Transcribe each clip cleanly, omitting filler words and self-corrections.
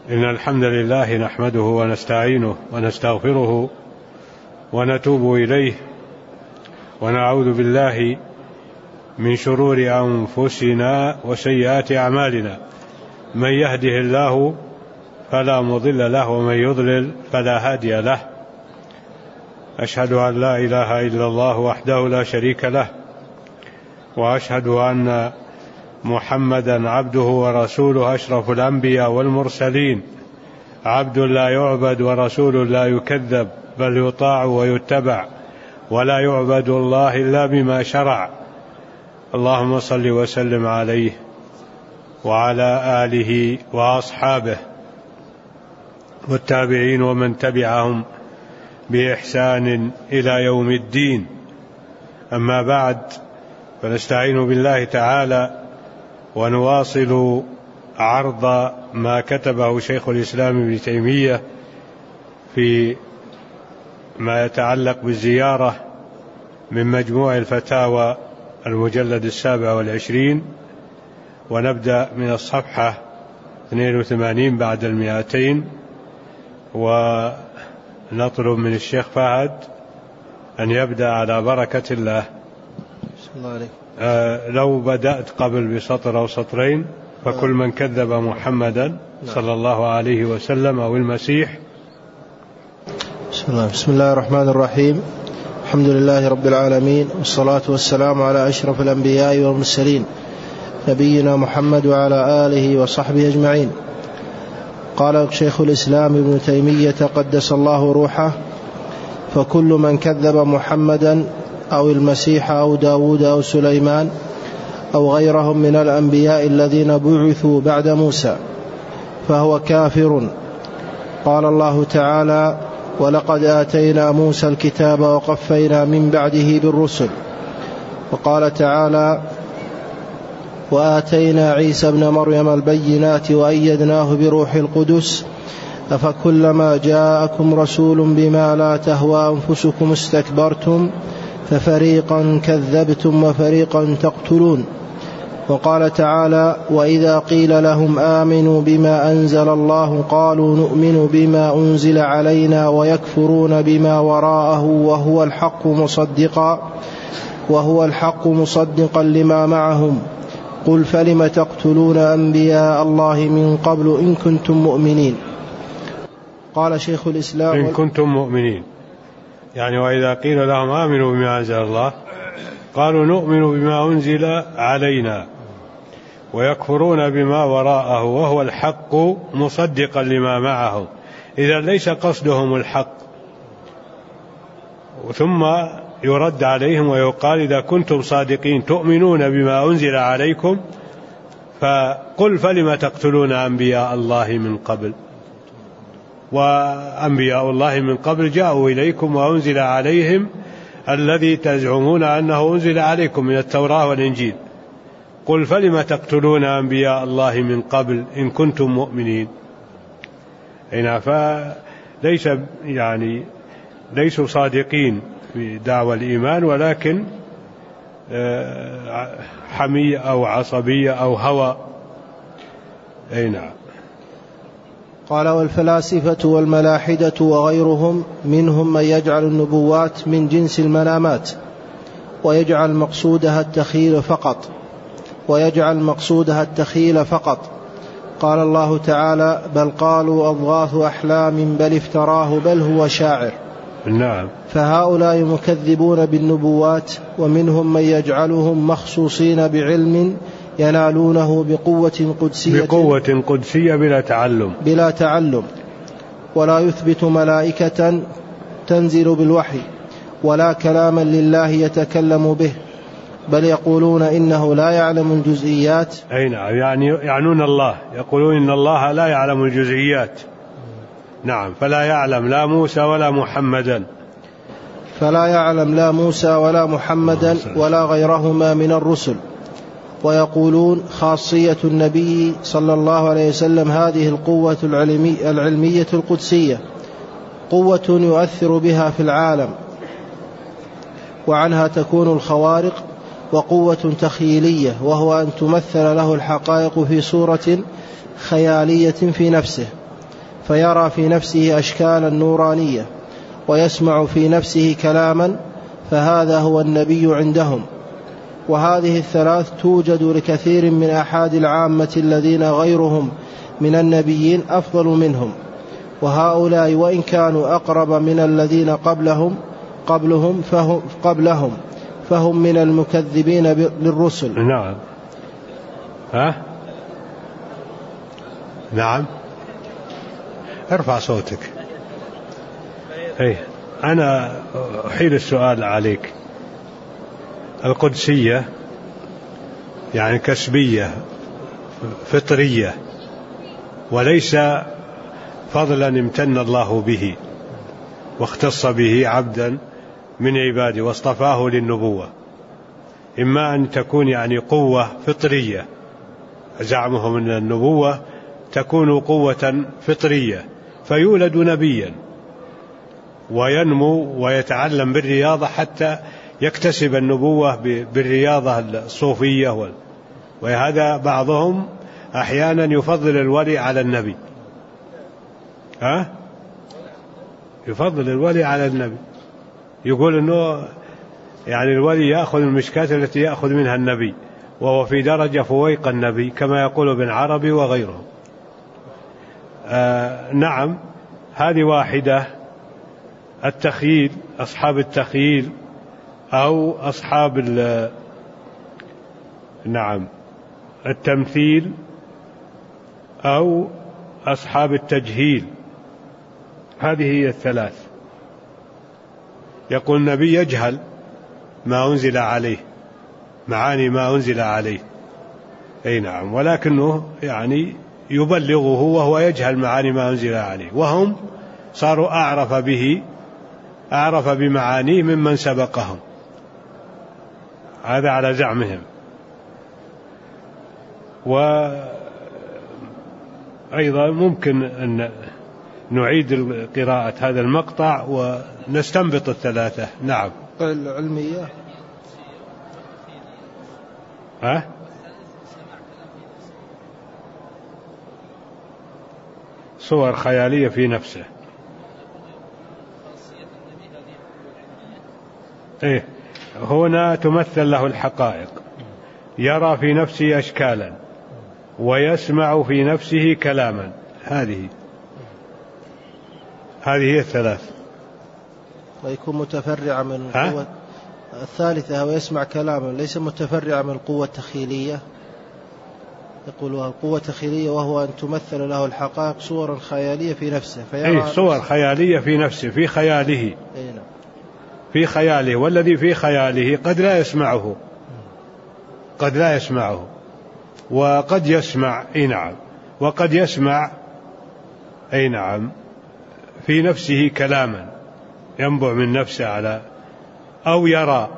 إن الحمد لله نحمده ونستعينه ونستغفره ونتوب إليه، ونعوذ بالله من شرور أنفسنا وسيئات أعمالنا. من يهده الله فلا مضل له، ومن يضلل فلا هادي له. أشهد أن لا إله إلا الله وحده لا شريك له، وأشهد أن محمدا عبده ورسوله، أشرف الأنبياء والمرسلين، عبد لا يعبد ورسول لا يكذب، بل يطاع ويتبع، ولا يعبد الله إلا بما شرع. اللهم صل وسلم عليه وعلى آله وأصحابه والتابعين ومن تبعهم بإحسان إلى يوم الدين. أما بعد، فنستعين بالله تعالى ونواصل عرض ما كتبه شيخ الإسلام ابن تيمية في ما يتعلق بالزيارة من مجموع الفتاوى المجلد 27، ونبدأ من الصفحة 82 بعد 200، ونطلب من الشيخ فهد أن يبدأ على بركة الله. بسم الله عليك. لو بدأت قبل بسطر أو سطرين، فكل من كذب محمدا صلى الله عليه وسلم أو المسيح. بسم الله الرحمن الرحيم. الحمد لله رب العالمين، والصلاة والسلام على أشرف الأنبياء والمرسلين، نبينا محمد وعلى آله وصحبه أجمعين. قال شيخ الإسلام ابن تيمية قدس الله روحه: فكل من كذب محمدا أو المسيح أو داود أو سليمان أو غيرهم من الأنبياء الذين بعثوا بعد موسى فهو كافر. قال الله تعالى: ولقد آتينا موسى الكتاب وقفينا من بعده بالرسل. وقال تعالى: وآتينا عيسى ابن مريم البينات وأيدناه بروح القدس أفكلما جاءكم رسول بما لا تهوى أنفسكم استكبرتم ففريقا كذبتم وفريقا تقتلون. وقال تعالى: وإذا قيل لهم آمنوا بما أنزل الله قالوا نؤمن بما أنزل علينا ويكفرون بما وراءه وهو الحق مصدقا لما معهم قل فلم تقتلون أنبياء الله من قبل إن كنتم مؤمنين. قال شيخ الإسلام: إن كنتم مؤمنين، يعني وإذا قيل لهم آمنوا بما أنزل الله قالوا نؤمن بما أنزل علينا ويكفرون بما وراءه وهو الحق مصدقا لما معهم. إذا ليس قصدهم الحق، ثم يرد عليهم ويقال: إذا كنتم صادقين تؤمنون بما أنزل عليكم فقل فلم تقتلون أنبياء الله من قبل، وأنبياء الله من قبل جاءوا إليكم وأنزل عليهم الذي تزعمون أنه أنزل عليكم من التوراة والإنجيل. قل فلم تقتلون أنبياء الله من قبل إن كنتم مؤمنين. فليس ليسوا صادقين في دعوى الإيمان، ولكن حمية أو عصبية أو هوى. نعم. قال: والفلاسفة والملاحدة وغيرهم منهم من يجعل النبوات من جنس المنامات ويجعل مقصودها التخيل فقط. قال الله تعالى: بل قالوا أضغاث أحلام بل افتراه بل هو شاعر. نعم. فهؤلاء مكذبون بالنبوات، ومنهم من يجعلهم مخصوصين بعلم ينالونه بقوة قدسية بلا تعلم، ولا يثبت ملائكة تنزل بالوحي ولا كلاما لله يتكلم به، بل يقولون إنه لا يعلم الجزئيات. يعني يعنون الله، يقولون إن الله لا يعلم الجزئيات. نعم. فلا يعلم لا موسى ولا محمدا ولا غيرهما من الرسل. ويقولون خاصية النبي صلى الله عليه وسلم هذه القوة العلمية القدسية، قوة يؤثر بها في العالم، وعنها تكون الخوارق، وقوة تخيلية وهو أن تمثل له الحقائق في صورة خيالية في نفسه، فيرى في نفسه أشكالا نورانية ويسمع في نفسه كلاما، فهذا هو النبي عندهم. وهذه الثلاث توجد لكثير من أحد العامة الذين غيرهم من النبيين أفضل منهم، وهؤلاء وإن كانوا أقرب من الذين قبلهم فهم من المكذبين للرسل. نعم. نعم، ارفع صوتك. أنا أحيل السؤال عليك. القدسية يعني كسبية فطرية، وليس فضلا امتن الله به واختص به عبدا من عباده واصطفاه للنبوة. إما أن تكون يعني قوة فطرية، زعمهم أن النبوة تكون قوة فطرية فيولد نبيا وينمو ويتعلم بالرياضة حتى يكتسب النبوة بالرياضة الصوفية. وهذا بعضهم أحيانا يفضل الولي على النبي، يفضل الولي على النبي، يقول أنه يعني الولي يأخذ المشكاة التي يأخذ منها النبي، وهو في درجة فويق النبي كما يقول ابن عربي وغيره. نعم، هذه واحدة. التخييل، أصحاب التخييل أو أصحاب التمثيل أو أصحاب التجهيل، هذه هي الثلاث. يقول النبي يجهل ما أنزل عليه، معاني ما أنزل عليه، نعم، ولكنه يعني يبلغه وهو يجهل معاني ما أنزل عليه، وهم صاروا أعرف بمعانيه ممن سبقهم. هذا على زعمهم. وأيضا ممكن أن نعيد قراءة هذا المقطع ونستنبط الثلاثة. نعم. العلمية صور خيالية في نفسه. هنا تمثل له الحقائق، يرى في نفسه أشكالا ويسمع في نفسه كلاما. هذه هي الثلاث. ويكون متفرع من القوة الثالثة، ويسمع كلاما ليس متفرع من القوة التخيلية. يقولها القوة التخيلية، وهو أن تمثل له الحقائق صورا خيالية في نفسه، صور خيالية في نفسه، في خياله، في خياله، والذي في خياله قد لا يسمعه وقد يسمع. نعم، وقد يسمع نعم في نفسه كلاما ينبع من نفسه على، أو يرى.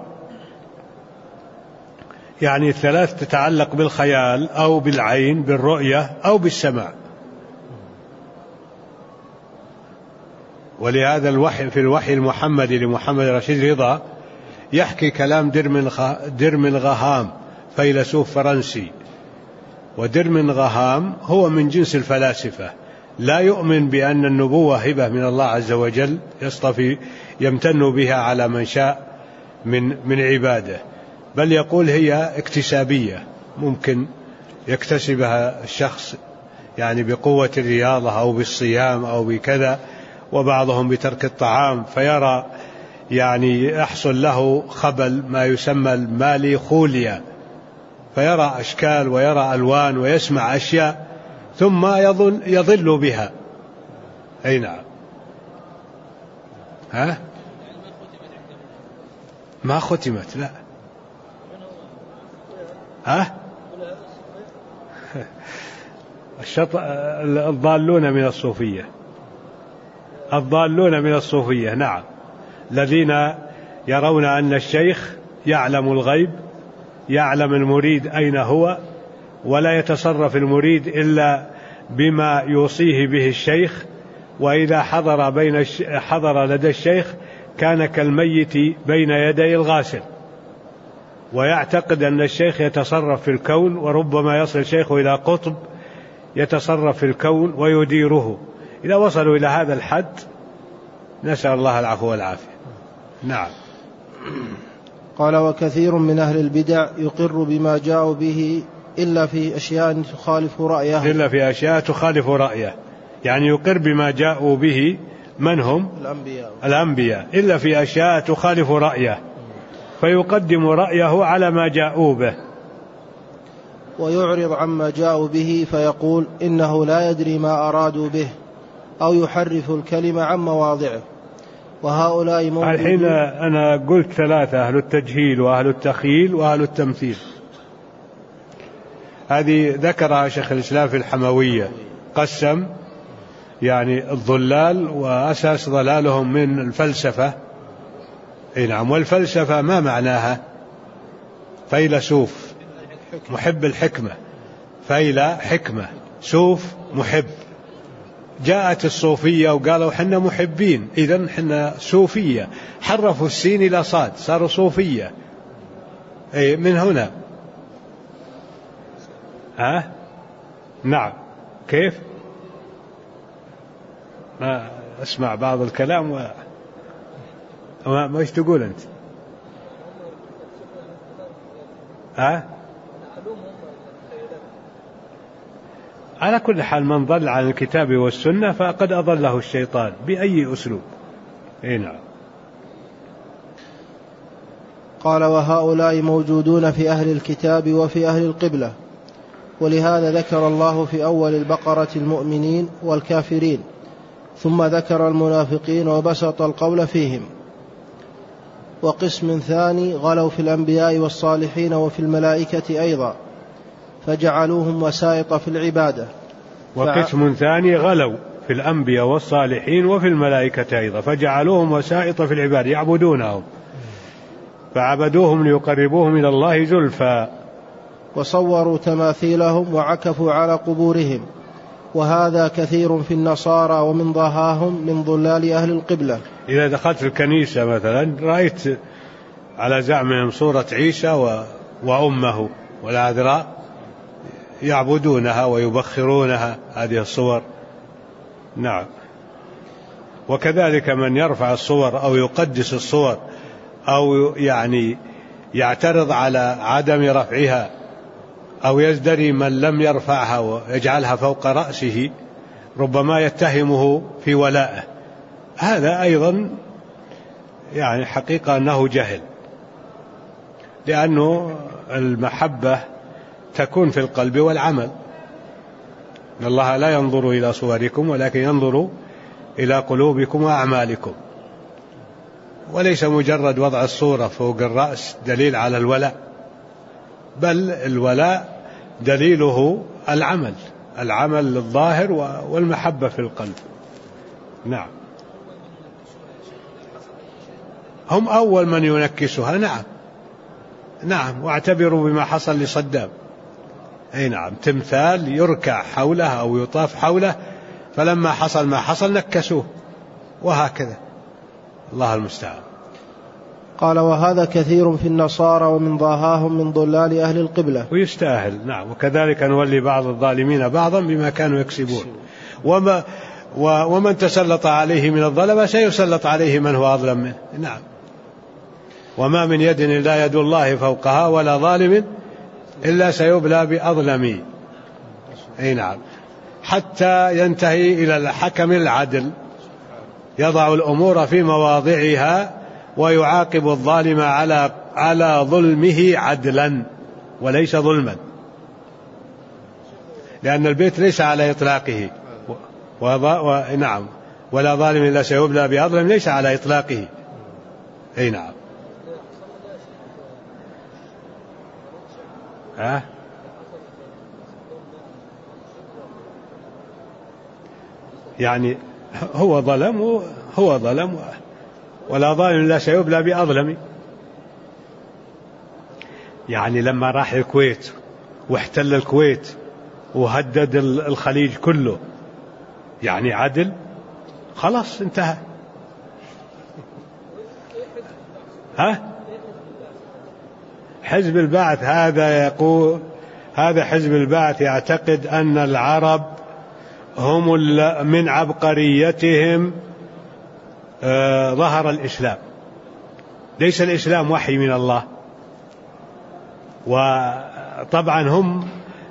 يعني الثلاث تتعلق بالخيال أو بالعين بالرؤية أو بالسمع. ولهذا الوحي في الوحي المحمدي لمحمد رشيد رضا يحكي كلام درمن غهام، فيلسوف فرنسي. ودرمن غهام هو من جنس الفلاسفة، لا يؤمن بأن النبوة هبة من الله عز وجل يصطفي يمتن بها على من شاء من عباده، بل يقول هي اكتسابية، ممكن يكتسبها الشخص يعني بقوة الرياضة أو بالصيام أو بكذا، وبعضهم بترك الطعام، فيرى يعني يحصل له خبل ما يسمى المالي خوليا، فيرى أشكال ويرى ألوان ويسمع أشياء ثم يضل بها. نعم. ما ختمت، لا. الضالون من الصوفية، نعم، الذين يرون أن الشيخ يعلم الغيب، يعلم المريد أين هو، ولا يتصرف المريد إلا بما يوصيه به الشيخ، وإذا حضر لدى الشيخ كان كالميت بين يدي الغاسل، ويعتقد أن الشيخ يتصرف في الكون، وربما يصل الشيخ إلى قطب يتصرف في الكون ويديره، إذا وصلوا إلى هذا الحد نسأل الله العفو والعافية. نعم. قال: وكثير من أهل البدع يقر بما جاءوا به إلا في أشياء تخالف رأيه. إلا في أشياء تخالف رأيه، يعني يقر بما جاءوا به من هم؟ الأنبياء، إلا في أشياء تخالف رأيه فيقدم رأيه على ما جاءوا به، ويعرض عما جاءوا به فيقول إنه لا يدري ما أرادوا به، أو يحرف الكلمة عن مواضعه. وهؤلاء موجودون. الحين أنا قلت ثلاثة: أهل التجهيل وأهل التخييل وأهل التمثيل. هذه ذكرها شيخ الإسلام في الحموية، قسم يعني الضلال وأساس ضلالهم من الفلسفة. نعم. والفلسفة ما معناها؟ فيلسوف محب الحكمة، فيلا حكمة، سوف محب. جاءت الصوفية وقالوا حنا محبين، إذن حنا صوفية، حرفوا السين إلى صاد صاروا صوفية. أي من هنا. نعم. كيف؟ ما أسمع بعض الكلام ما إيش تقول أنت؟ على كل حال من ضل عن الكتاب والسنة فقد أضله الشيطان بأي أسلوب. نعم. قال: وهؤلاء موجودون في أهل الكتاب وفي أهل القبلة، ولهذا ذكر الله في أول البقرة المؤمنين والكافرين، ثم ذكر المنافقين وبسط القول فيهم. وقسم ثاني غلوا في الأنبياء والصالحين وفي الملائكة أيضا فجعلوهم وسائط في العبادة. وقسم ثاني غلوا في الأنبياء والصالحين وفي الملائكة أيضا فجعلوهم وسائط في العبادة، يعبدونهم فعبدوهم ليقربوهم إلى الله زلفى. وصوروا تماثيلهم وعكفوا على قبورهم، وهذا كثير في النصارى ومن ضاهاهم من ضلال أهل القبلة. إذا دخلت الكنيسة مثلا رأيت على زعمهم صورة عيسى وأمه والعذراء يعبدونها ويبخرونها، هذه الصور. نعم. وكذلك من يرفع الصور أو يقدس الصور أو يعني يعترض على عدم رفعها أو يزدري من لم يرفعها ويجعلها فوق رأسه ربما يتهمه في ولائه، هذا أيضا يعني حقيقة أنه جهل، لأنه المحبة تكون في القلب والعمل. إن الله لا ينظر إلى صوركم ولكن ينظر إلى قلوبكم وأعمالكم. وليس مجرد وضع الصورة فوق الرأس دليل على الولاء، بل الولاء دليله العمل الظاهر والمحبة في القلب. نعم. هم أول من ينكسها. نعم. واعتبروا بما حصل لصدام. نعم. تمثال يركع حوله أو يطاف حوله، فلما حصل ما حصل نكسوه، وهكذا. الله المستعان. قال: وهذا كثير في النصارى ومن ضاهاهم من ضلال أهل القبلة. ويستاهل. نعم. وكذلك نولي بعض الظالمين بعضا بما كانوا يكسبون. ومن تسلط عليه من الظلمة سيسلط عليه من هو أظلم منه. نعم. وما من يد إلا يد الله فوقها ولا ظالم إلا سيبلى بأظلم. نعم. حتى ينتهي إلى الحكم العدل يضع الأمور في مواضعها ويعاقب الظالم على ظلمه عدلا وليس ظلما، لأن البيت ليس على إطلاقه. نعم. ولا ظالم إلا سيبلى بأظلم ليس على إطلاقه. نعم. يعني هو ظلم ولا ظالم إلا سيبلى بأظلم. يعني لما راح الكويت واحتل الكويت وهدد الخليج كله، يعني عدل؟ خلاص انتهى. حزب البعث هذا حزب البعث يعتقد أن العرب هم من عبقريتهم ظهر الإسلام. ليس الإسلام وحي من الله، وطبعا هم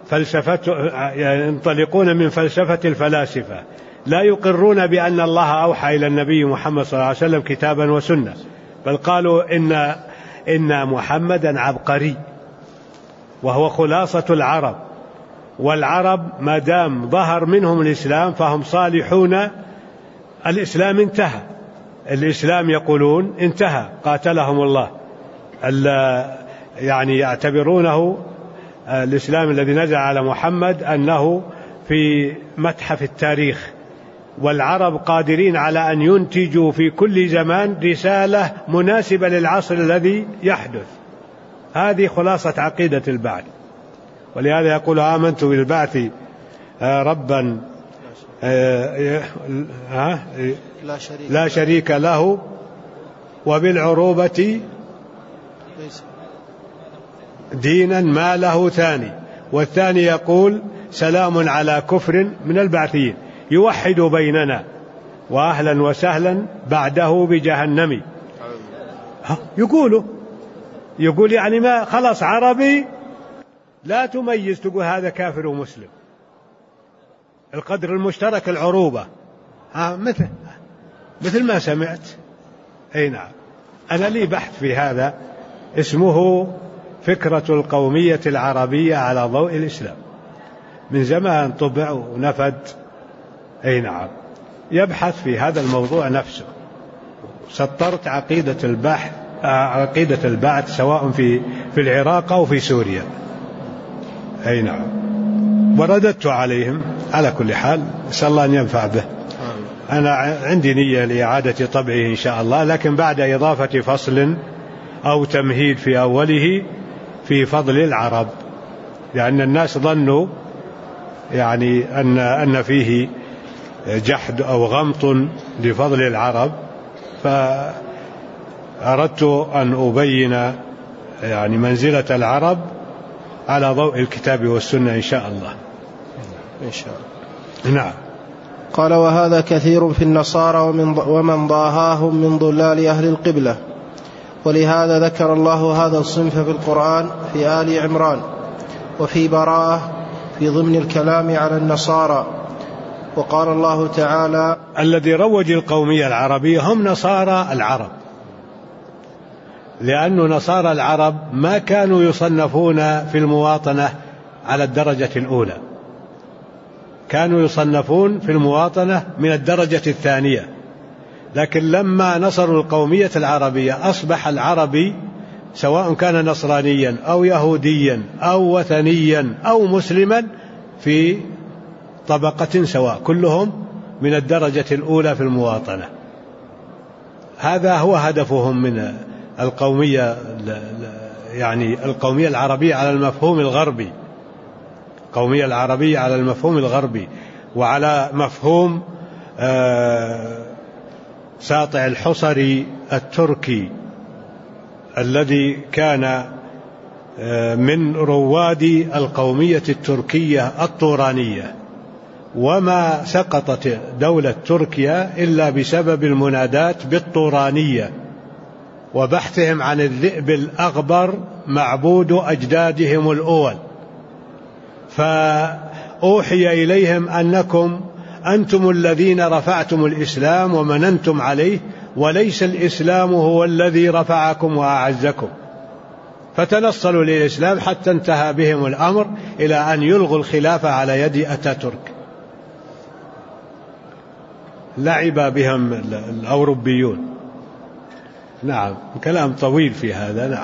ينطلقون من فلسفة الفلاسفة، لا يقرون بأن الله أوحى إلى النبي محمد صلى الله عليه وسلم كتابا وسنة، بل قالوا إن محمدا عبقري وهو خلاصة العرب، والعرب ما دام ظهر منهم الإسلام فهم صالحون. الإسلام انتهى، الإسلام يقولون انتهى قاتلهم الله، يعني يعتبرونه الإسلام الذي نزل على محمد أنه في متحف التاريخ، والعرب قادرين على أن ينتجوا في كل زمان رسالة مناسبة للعصر الذي يحدث. هذه خلاصة عقيدة البعث. ولهذا يقول آمنت بالبعث ربا لا شريك له وبالعروبة دينا ما له ثاني. والثاني يقول سلام على كفر من البعثيين يوحد بيننا وأهلا وسهلا بعده بجهنم. يقول يعني ما خلاص عربي لا تميز تقول هذا كافر ومسلم. القدر المشترك العروبة، مثل ما سمعت. أي نعم، أنا لي بحث في هذا اسمه فكرة القومية العربية على ضوء الإسلام، من زمان طبع ونفد. أي نعم، يبحث في هذا الموضوع نفسه. سطرت عقيدة البعث سواء في العراق أو في سوريا. أي نعم، ورددت عليهم. على كل حال أسأل الله أن ينفع به. أنا عندي نية لإعادة طبعه إن شاء الله، لكن بعد إضافة فصل أو تمهيد في أوله في فضل العرب، لأن الناس ظنوا يعني أن فيه جحد أو غمط لفضل العرب، فأردت أن أبين يعني منزلة العرب على ضوء الكتاب والسنة إن شاء الله. إن شاء الله. نعم. قال وهذا كثير في النصارى ومن ضاهاهم من ضلال أهل القبلة، ولهذا ذكر الله هذا الصنف في القرآن في آل عمران، وفي براءة في ضمن الكلام على النصارى. وقال الله تعالى الذي روج القومية العربية هم نصارى العرب، لأن نصارى العرب ما كانوا يصنفون في المواطنة على الدرجة الأولى، كانوا يصنفون في المواطنة من الدرجة الثانية. لكن لما نصروا القومية العربية أصبح العربي سواء كان نصرانيا أو يهوديا أو وثنيا أو مسلما في طبقة سواء، كلهم من الدرجة الأولى في المواطنة. هذا هو هدفهم من القومية، يعني القومية العربية على المفهوم الغربي، القومية العربية على المفهوم الغربي، وعلى مفهوم ساطع الحصري التركي الذي كان من رواد القومية التركية الطورانية، وما سقطت دولة تركيا إلا بسبب المنادات بالطورانية وبحثهم عن الذئب الأغبر معبود أجدادهم الأول. فأوحي إليهم أنكم أنتم الذين رفعتم الإسلام ومننتم عليه، وليس الإسلام هو الذي رفعكم وأعزكم. فتنصلوا للإسلام حتى انتهى بهم الأمر إلى أن يلغوا الخلافة على يد أتاتورك. لعب بهم الأوروبيون. نعم، كلام طويل في هذا. نعم،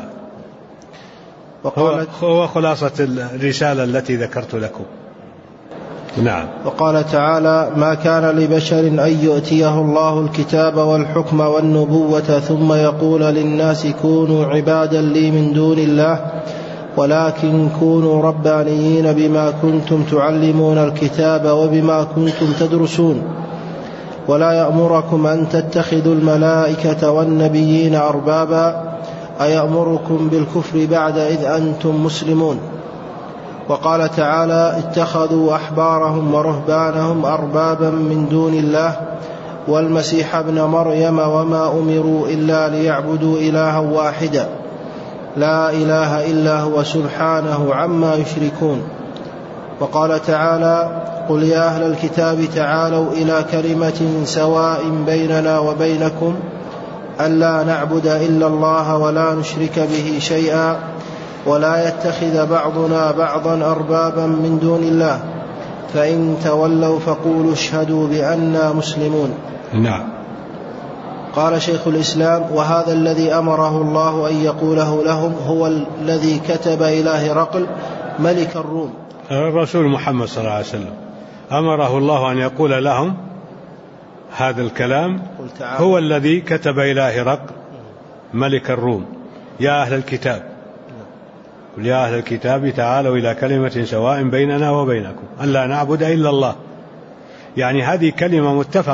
هو خلاصة الرسالة التي ذكرت لكم. نعم. وقال تعالى ما كان لبشر أن يؤتيه الله الكتاب والحكم والنبوة ثم يقول للناس كونوا عبادا لي من دون الله ولكن كونوا ربانيين بما كنتم تعلمون الكتاب وبما كنتم تدرسون ولا يأمركم أن تتخذوا الملائكة والنبيين أربابا أيأمركم بالكفر بعد إذ أنتم مسلمون. وقال تعالى اتخذوا أحبارهم ورهبانهم أربابا من دون الله والمسيح ابن مريم وما أمروا إلا ليعبدوا إلها واحدا لا إله إلا هو سبحانه عما يشركون. وقال تعالى قل يا أهل الكتاب تعالوا إلى كلمة سواء بيننا وبينكم ألا نعبد إلا الله ولا نشرك به شيئا ولا يتخذ بعضنا بعضا أربابا من دون الله فإن تولوا فقولوا اشهدوا بأننا مسلمون. نعم. قال شيخ الإسلام وهذا الذي أمره الله أن يقوله لهم هو الذي كتب إلى هرقل ملك الروم. الرسول محمد صلى الله عليه وسلم أمره الله أن يقول لهم هذا الكلام، هو الذي كتب إلى هرقل ملك الروم يا أهل الكتاب، قل يا أهل الكتاب تعالوا إلى كلمة سواء بيننا وبينكم ألا نعبد إلا الله. يعني هذه كلمة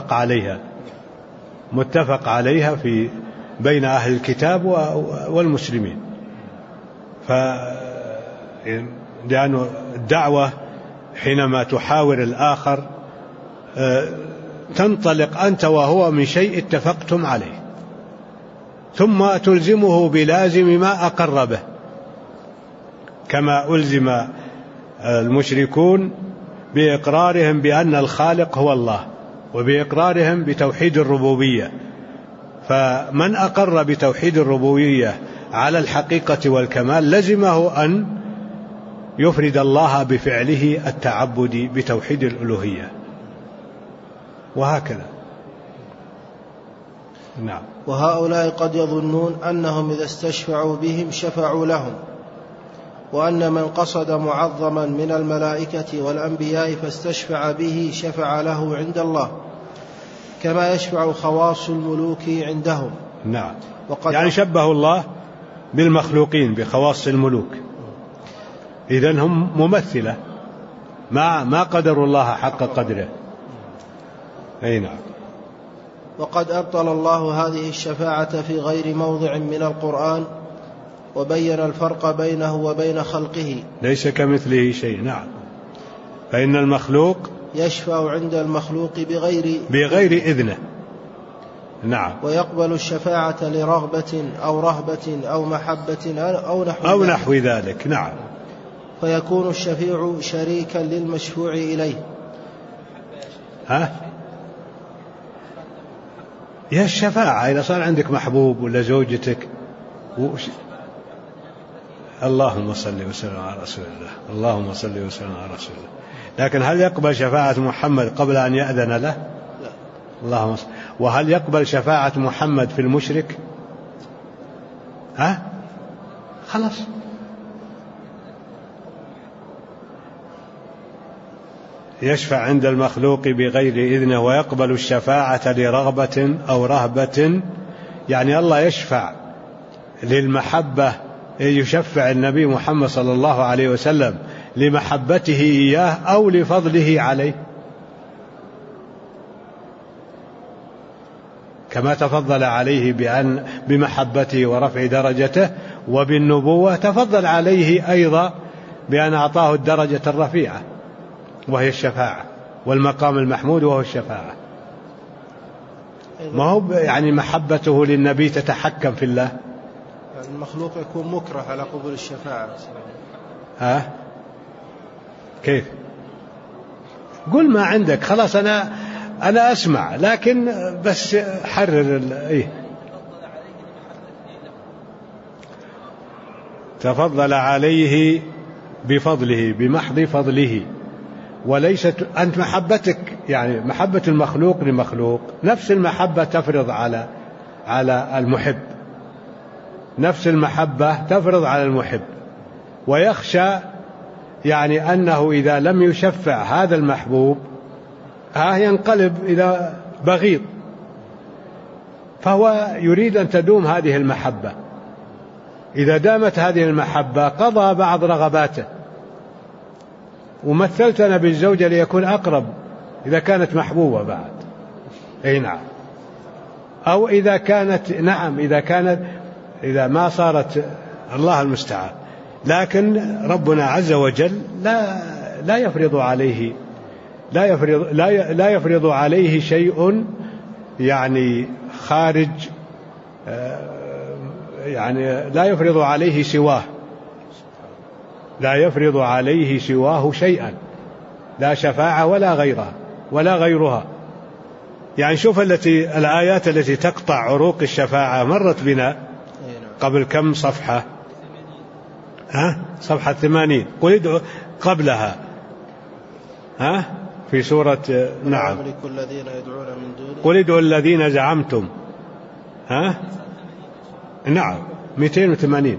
متفق عليها في بين أهل الكتاب والمسلمين. لأن الدعوة حينما تحاور الآخر تنطلق أنت وهو من شيء اتفقتم عليه ثم تلزمه بلازم ما أقر به، كما ألزم المشركون بإقرارهم بأن الخالق هو الله وبإقرارهم بتوحيد الربوبية. فمن أقر بتوحيد الربوبية على الحقيقة والكمال لزمه أن يفرد الله بفعله التعبد بتوحيد الألوهية، وهكذا. نعم. وهؤلاء قد يظنون أنهم إذا استشفعوا بهم شفعوا لهم، وأن من قصد معظما من الملائكة والأنبياء فاستشفع به شفع له عند الله كما يشفع خواص الملوك عندهم. نعم. يعني شبه الله بالمخلوقين بخواص الملوك، إذن هم ممثلة ما قدر الله حق قدره. أي نعم. وقد أبطل الله هذه الشفاعة في غير موضع من القرآن وبين الفرق بينه وبين خلقه، ليس كمثله شيء. نعم. فإن المخلوق يشفع عند المخلوق بغير إذنه. نعم. ويقبل الشفاعة لرغبة أو رهبة أو محبة أو نحو ذلك. نعم. فيكون الشفيع شريكا للمشفوع إليه. يا الشفاعة إذا صار عندك محبوب ولا زوجتك اللهم صل وسلم على رسول الله، اللهم صل وسلم على رسول الله. لكن هل يقبل شفاعة محمد قبل أن يأذن له؟ لا. اللهم صل. وهل يقبل شفاعة محمد في المشرك؟ خلاص. يشفع عند المخلوق بغير إذنه ويقبل الشفاعة لرغبة أو رهبة. يعني الله يشفع للمحبة، يشفع النبي محمد صلى الله عليه وسلم لمحبته إياه أو لفضله عليه، كما تفضل عليه بمحبته ورفع درجته، وبالنبوة تفضل عليه أيضا بأن أعطاه الدرجة الرفيعة وهي الشفاعة، والمقام المحمود وهو الشفاعة. ما هو يعني محبته للنبي تتحكم في الله. المخلوق يكون مكره على قبول الشفاعة. كيف؟ قل ما عندك، خلاص أنا أسمع، لكن بس حرر تفضل عليه بفضله، بمحض فضله، وليست أنت محبتك يعني محبة المخلوق لمخلوق. نفس المحبة تفرض على المحب، نفس المحبة تفرض على المحب، ويخشى يعني أنه إذا لم يشفع هذا المحبوب ينقلب إلى بغيض، فهو يريد أن تدوم هذه المحبة. إذا دامت هذه المحبة قضى بعض رغباته. ومثلتنا بالزوجة ليكون أقرب إذا كانت محبوبة بعد. أي نعم. أو إذا كانت إذا ما صارت، الله المستعان، لكن ربنا عز وجل لا يفرض عليه شيء يعني خارج، يعني لا يفرض عليه سواه شيئا، لا شفاعة ولا غيرها. يعني شوف الآيات التي تقطع عروق الشفاعة مرت بنا قبل كم صفحة، صفحة 80. قل ادعوا قبلها في سورة نعم قل ادعوا الذين زعمتم نعم 280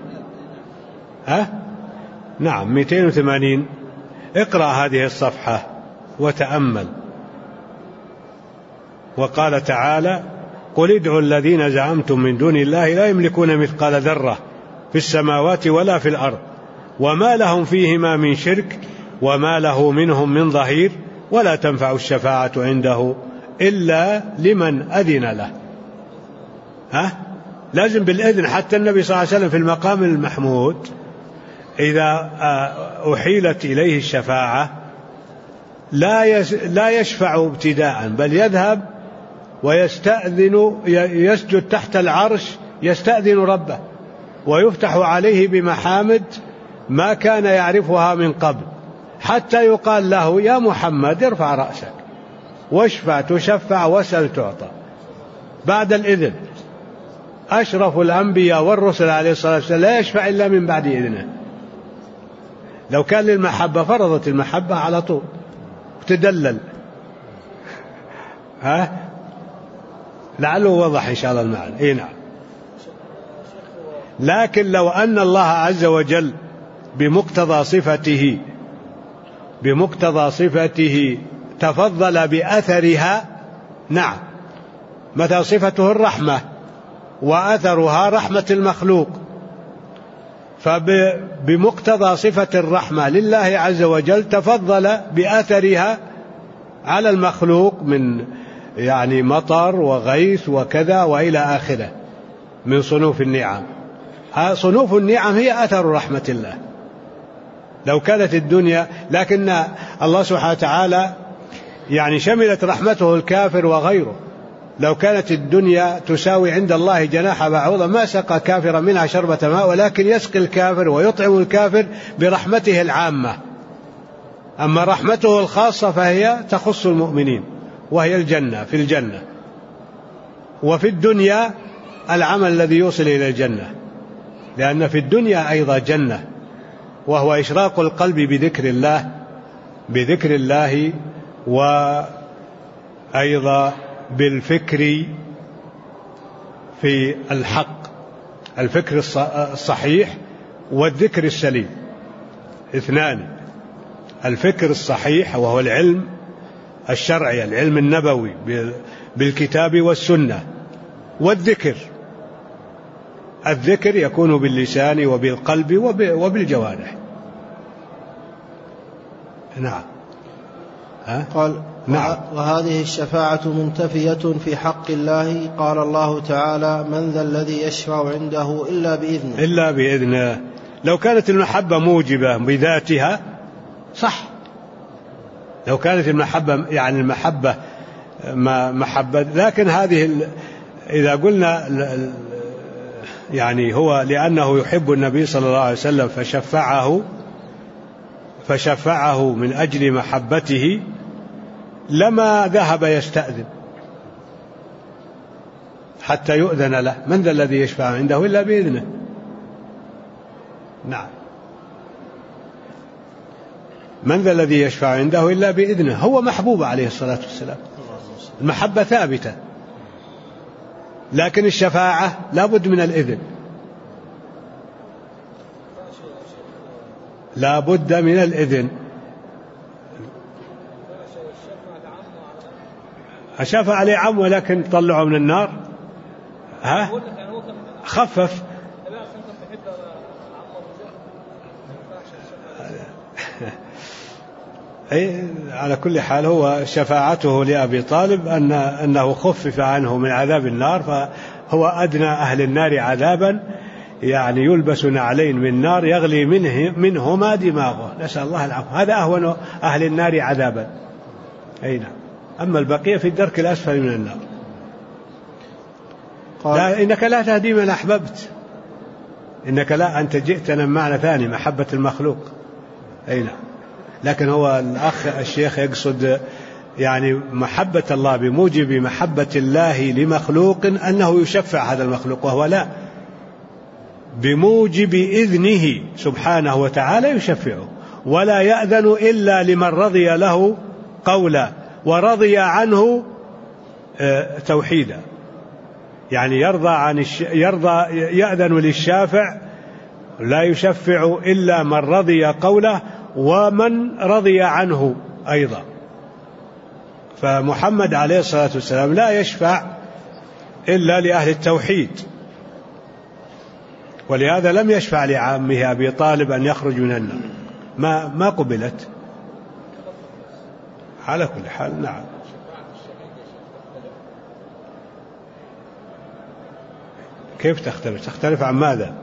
نعم 280. اقرأ هذه الصفحة وتأمل. وقال تعالى قل ادعوا الذين زعمتم من دون الله لا يملكون مثقال ذرة في السماوات ولا في الأرض وما لهم فيهما من شرك وما له منهم من ظهير ولا تنفع الشفاعة عنده إلا لمن أذن له. لازم بالإذن. حتى النبي صلى الله عليه وسلم في المقام المحمود إذا أحيلت إليه الشفاعة لا يشفع ابتداء، بل يذهب ويستأذن، يسجد تحت العرش يستأذن ربه، ويفتح عليه بمحامد ما كان يعرفها من قبل، حتى يقال له يا محمد ارفع رأسك واشفع تشفع واسأل تعطى. بعد الإذن. أشرف الأنبياء والرسل عليه الصلاة والسلام لا يشفع إلا من بعد إذنه. لو كان للمحبة فرضت المحبة على طول وتدلل. لعله وضح إن شاء الله المعنى. نعم. لكن لو أن الله عز وجل بمقتضى صفته تفضل بأثرها، نعم، مثل صفته الرحمة وأثرها رحمة المخلوق، فبمقتضى صفة الرحمة لله عز وجل تفضل بأثرها على المخلوق من يعني مطر وغيث وكذا وإلى آخره من صنوف النعم. صنوف النعم هي أثر رحمة الله. لو كانت الدنيا، لكن الله سبحانه وتعالى يعني شملت رحمته الكافر وغيره. لو كانت الدنيا تساوي عند الله جناح بعوضة ما سقى كافرا منها شربة ماء، ولكن يسقي الكافر ويطعم الكافر برحمته العامة. أما رحمته الخاصة فهي تخص المؤمنين، وهي الجنة، في الجنة. وفي الدنيا العمل الذي يوصل إلى الجنة، لأن في الدنيا أيضا جنة، وهو إشراق القلب بذكر الله وأيضا بالفكر في الحق، الفكر الصحيح والذكر السليم اثنان. الفكر الصحيح وهو العلم الشرعي، العلم النبوي بالكتاب والسنة، والذكر يكون باللسان وبالقلب وبالجوارح. نعم. قال نعم. وهذه الشفاعة منتفية في حق الله. قال الله تعالى من ذا الذي يشفع عنده إلا بإذنه. لو كانت المحبة موجبة بذاتها صح، لو كانت المحبة يعني المحبة محبة، لكن هذه إذا قلنا يعني هو لأنه يحب النبي صلى الله عليه وسلم فشفعه من أجل محبته لما ذهب يستأذن حتى يؤذن له. من ذا الذي يشفع عنده إلا بإذنه. نعم. من ذا الذي يشفع عنده إلا بإذنه. هو محبوب عليه الصلاة والسلام، المحبة ثابتة، لكن الشفاعة لا بد من الإذن، لا بد من الإذن. أشفع عليه عم ولكن طلعه من النار خفف. على كل حال هو شفاعته لأبي طالب أنه خفف عنه من عذاب النار، فهو أدنى أهل النار عذابا يعني يلبس نعلين من نار يغلي منهما دماغه، نسأل الله العفو، هذا أهون أهل النار عذابا. أي نعم. أما البقية في الدرك الأسفل من النار. لا، إنك لا تهدي من أحببت، إنك لا، أنت جئتنا بمعنى ثاني، محبة المخلوق. أي نعم. لكن هو الأخ الشيخ يقصد يعني محبة الله بموجب محبة الله لمخلوق أنه يشفع هذا المخلوق، وهو لا، بموجب إذنه سبحانه وتعالى يشفعه، ولا يأذن إلا لمن رضي له قولا ورضي عنه توحيدا. يعني يأذن للشافع، لا يشفع إلا من رضي قوله ومن رضي عنه أيضا. فمحمد عليه الصلاة والسلام لا يشفع إلا لأهل التوحيد، ولهذا لم يشفع لعامه أبي طالب أن يخرج من النار، ما قبلت. على كل حال نعم. كيف تختلف؟ تختلف عن ماذا؟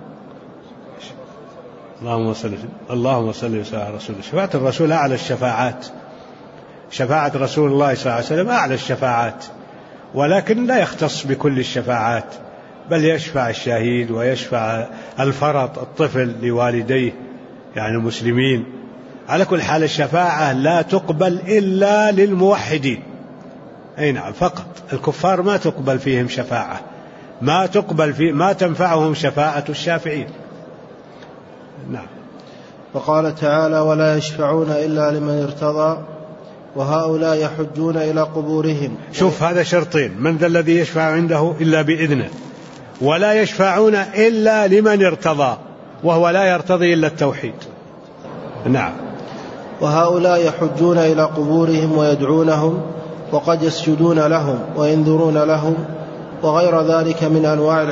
اللهم صل وسلم على رسول الله. شفاعة الرسول أعلى الشفاعات، شفاعة رسول الله صلى الله عليه وسلم أعلى الشفاعات، ولكن لا يختص بكل الشفاعات، بل يشفع الشهيد ويشفع الفرط الطفل لوالديه يعني المسلمين. على كل حال الشفاعة لا تقبل إلا للموحدين. أي نعم، فقط. الكفار ما تقبل فيهم شفاعة، ما تنفعهم شفاعة الشافعين. نعم. وقال تعالى: ولا يشفعون إلا لمن ارتضى وهؤلاء يحجون إلى قبورهم. شوف، هذا شرطين: من ذا الذي يشفع عنده إلا بإذنه، ولا يشفعون إلا لمن ارتضى، وهو لا يرتضي إلا التوحيد. نعم. وهؤلاء يحجون إلى قبورهم ويدعونهم، وقد يسجدون لهم وينذرون لهم، وغير ذلك من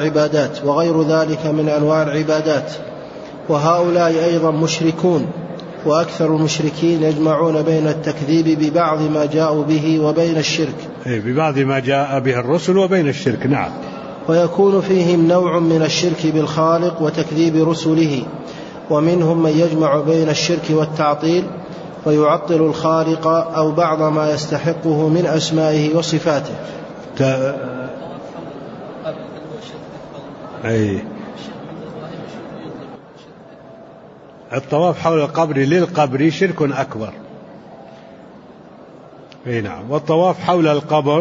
أنواع العبادات. وهؤلاء أيضا مشركون، وأكثر المشركين يجمعون بين التكذيب ببعض ما جاءوا به وبين الشرك، ببعض ما جاء به الرسل وبين الشرك. نعم. ويكون فيهم نوع من الشرك بالخالق وتكذيب رسله، ومنهم من يجمع بين الشرك والتعطيل ويعطل الخالق أو بعض ما يستحقه من أسمائه وصفاته. الطواف حول القبر للقبر شرك أكبر. نعم. والطواف حول القبر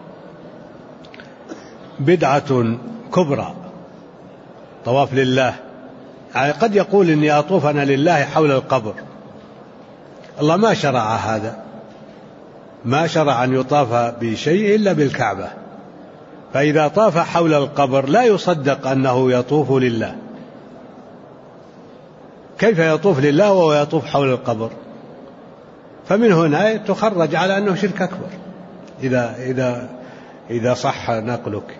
بدعة كبرى، طواف لله. يعني قد يقول إني أطوف أنا لله حول القبر، الله ما شرع هذا، ما شرع أن يطاف بشيء إلا بالكعبة، فإذا طاف حول القبر لا يصدق أنه يطوف لله. كيف يطوف لله وهو يطوف حول القبر؟ فمن هنا تخرج على أنه شرك أكبر إذا صح نقلك.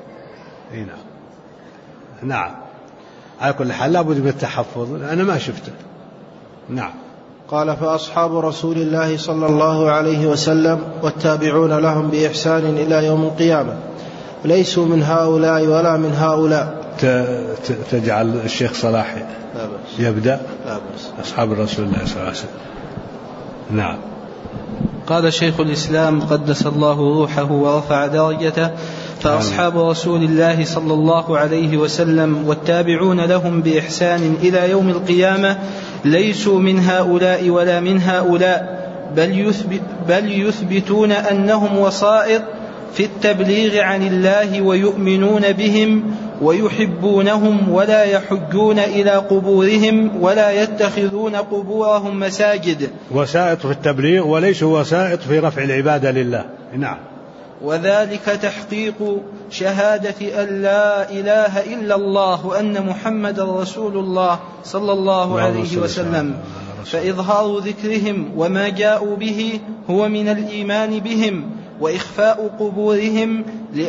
نعم. على كل حال لابد من التحفظ، أنا ما شفته. نعم. قال: فأصحاب رسول الله صلى الله عليه وسلم والتابعون لهم بإحسان إلى يوم القيامة ليسوا من هؤلاء ولا من هؤلاء. تجعل الشيخ صلاح يبدأ. لا بأس. أصحاب الرسول الله صلى الله عليه وسلم. نعم. قال شيخ الإسلام قدس الله روحه ورفع درجته: فأصحاب رسول الله صلى الله عليه وسلم والتابعون لهم بإحسان إلى يوم القيامة ليسوا من هؤلاء ولا من هؤلاء، بل يثبتون أنهم وسائط في التبليغ عن الله، ويؤمنون بهم ويحبونهم، ولا يحجون إلى قبورهم ولا يتخذون قبورهم مساجد. وسائط في التبليغ وليسوا وسائط في رفع العبادة لله. نعم. وذلك تحقيق شهادة أن لا إله إلا الله وأن محمد رسول الله صلى الله عليه وسلم، فإظهار ذكرهم وما جاءوا به هو من الإيمان بهم، وإخفاء قبورهم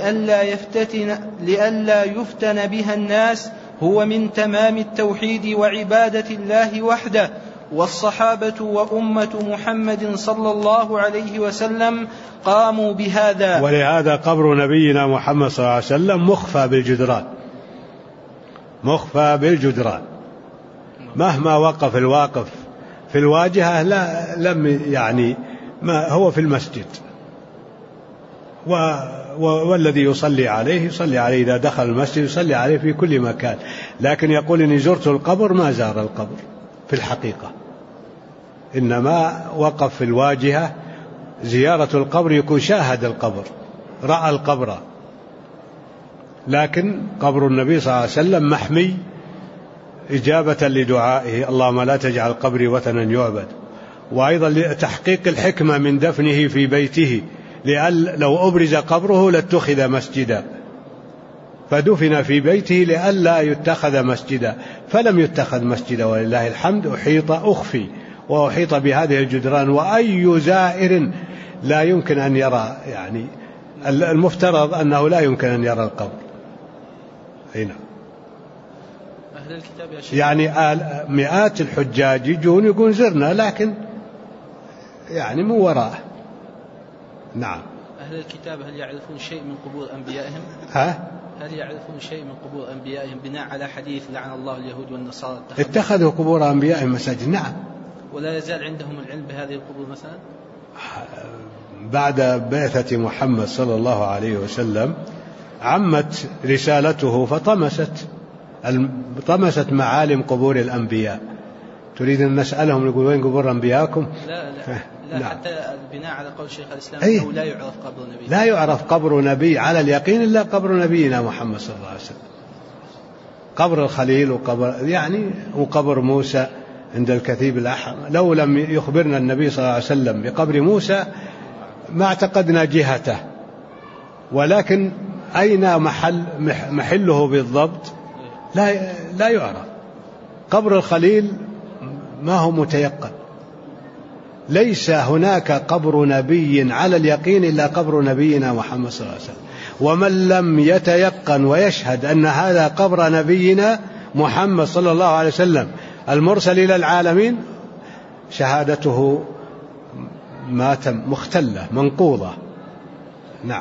لئلا يفتن بها الناس هو من تمام التوحيد وعبادة الله وحده. والصحابة وأمة محمد صلى الله عليه وسلم قاموا بهذا. ولهذا قبر نبينا محمد صلى الله عليه وسلم مخفى بالجدران، مخفى بالجدران، مهما وقف الواقف في الواجهة لم يعني ما هو في المسجد، والذي يصلي عليه إذا دخل المسجد يصلي عليه في كل مكان. لكن يقول إني زرت القبر، ما زار القبر في الحقيقة، إنما وقف في الواجهة. زيارة القبر يكون شاهد القبر، رأى القبر، لكن قبر النبي صلى الله عليه وسلم محمي إجابة لدعائه: اللهم لا تجعل قبري وثنا يعبد. وأيضا لتحقيق الحكمة من دفنه في بيته، لأن لو أبرز قبره لاتخذ مسجدا، فدفن في بيته لئلا يتخذ مسجدا، فلم يتخذ مسجدا ولله الحمد. أخفي وأحيط بهذه الجدران، وأي زائر لا يمكن أن يرى، يعني المفترض أنه لا يمكن أن يرى القبر. هنا أهل الكتاب يا شيخ يعني مئات الحجاج يجون يقول زرنا، لكن يعني من وراءه. نعم. أهل الكتاب هل يعرفون شيء من قبور أنبيائهم؟ هل يعرفون شيء من قبور أنبيائهم بناء على حديث لعن الله اليهود والنصارى اتخذوا قبور أنبيائهم مساجد؟ نعم. ولا يزال عندهم العلم بهذه القبور مثلا؟ بعد بعثة محمد صلى الله عليه وسلم عمت رسالته فطمست معالم قبور الأنبياء. تريد أن نسألهم نقول وين قبور أنبياءكم؟ لا نعم. حتى البناء على قول شيخ الإسلام أنه لا يعرف قبر نبي، لا يعرف قبر نبي على اليقين إلا قبر نبينا محمد صلى الله عليه وسلم. قبر الخليل وقبر موسى عند الكثيب الأحمر، لو لم يخبرنا النبي صلى الله عليه وسلم بقبر موسى ما اعتقدنا جهته، ولكن أين محله بالضبط لا يعرف. قبر الخليل ما هو متيقن، ليس هناك قبر نبي على اليقين إلا قبر نبينا محمد صلى الله عليه وسلم. ومن لم يتيقن ويشهد أن هذا قبر نبينا محمد صلى الله عليه وسلم المرسل إلى العالمين، شهادته مختلة منقوضة. نعم.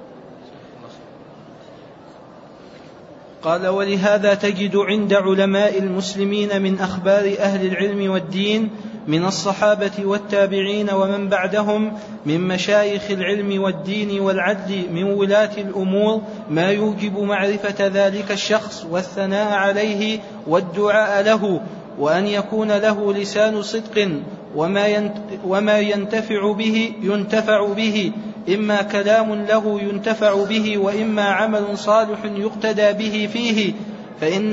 قال: ولهذا تجد عند علماء المسلمين من أخبار أهل العلم والدين من الصحابة والتابعين ومن بعدهم من مشايخ العلم والدين والعدل من ولاة الأمور ما يوجب معرفة ذلك الشخص والثناء عليه والدعاء له، وأن يكون له لسان صدق وما ينتفع به، إما كلام له ينتفع به وإما عمل صالح يقتدى به فيه، فإن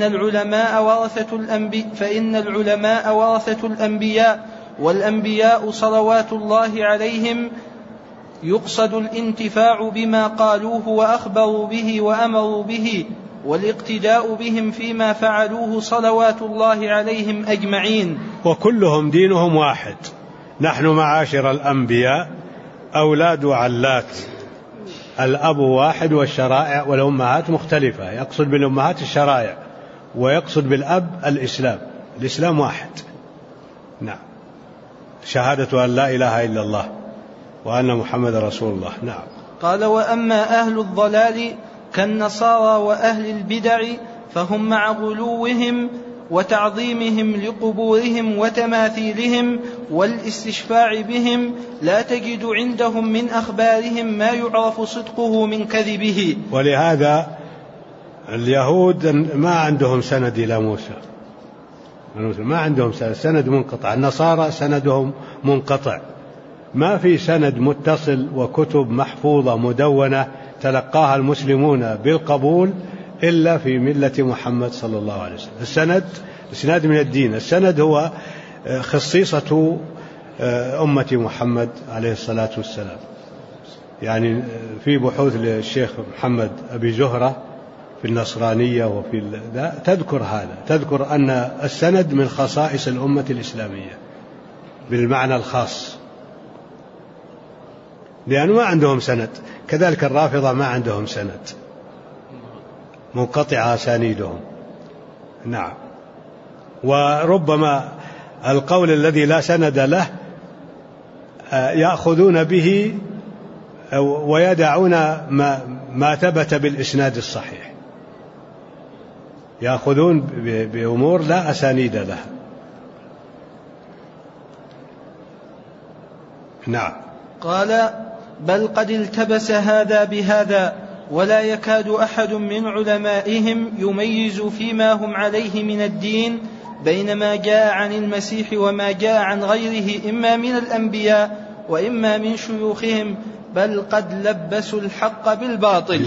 العلماء ورثة الأنبياء، والأنبياء صلوات الله عليهم يقصد الانتفاع بما قالوه وأخبروا به وأمروا به، والاقتداء بهم فيما فعلوه صلوات الله عليهم أجمعين. وكلهم دينهم واحد. نحن معاشر الأنبياء أولاد علات، الأب واحد والشرائع والأمهات مختلفة. يقصد بالأمهات الشرائع، ويقصد بالأب الإسلام واحد. نعم. شهادة أن لا إله إلا الله وأن محمد رسول الله. نعم. قال: وأما أهل الضلال كالنصارى وأهل البدع فهم مع غلوهم وتعظيمهم لقبورهم وتماثيلهم والاستشفاع بهم لا تجد عندهم من أخبارهم ما يعرف صدقه من كذبه. ولهذا اليهود ما عندهم سند إلى موسى، ما عندهم سند منقطع. النصارى سندهم منقطع، ما في سند متصل وكتب محفوظة مدونة تلقاها المسلمون بالقبول إلا في ملة محمد صلى الله عليه وسلم. السند إسناد من الدين، السند هو خصيصة أمة محمد عليه الصلاة والسلام. يعني في بحوث للشيخ محمد أبي زهرة في النصرانية وفي تذكر هذا، تذكر أن السند من خصائص الأمة الإسلامية بالمعنى الخاص، لأنه ما عندهم سند. كذلك الرافضة ما عندهم سند، منقطع أسانيدهم. نعم. وربما القول الذي لا سند له يأخذون به ويدعون ما ثبت بالإسناد الصحيح. يأخذون بأمور لا أسانيد لها. نعم. قال: بل قد التبس هذا بهذا، ولا يكاد أحد من علمائهم يميز فيما هم عليه من الدين بين ما جاء عن المسيح وما جاء عن غيره، إما من الأنبياء وإما من شيوخهم، بل قد لبسوا الحق بالباطل.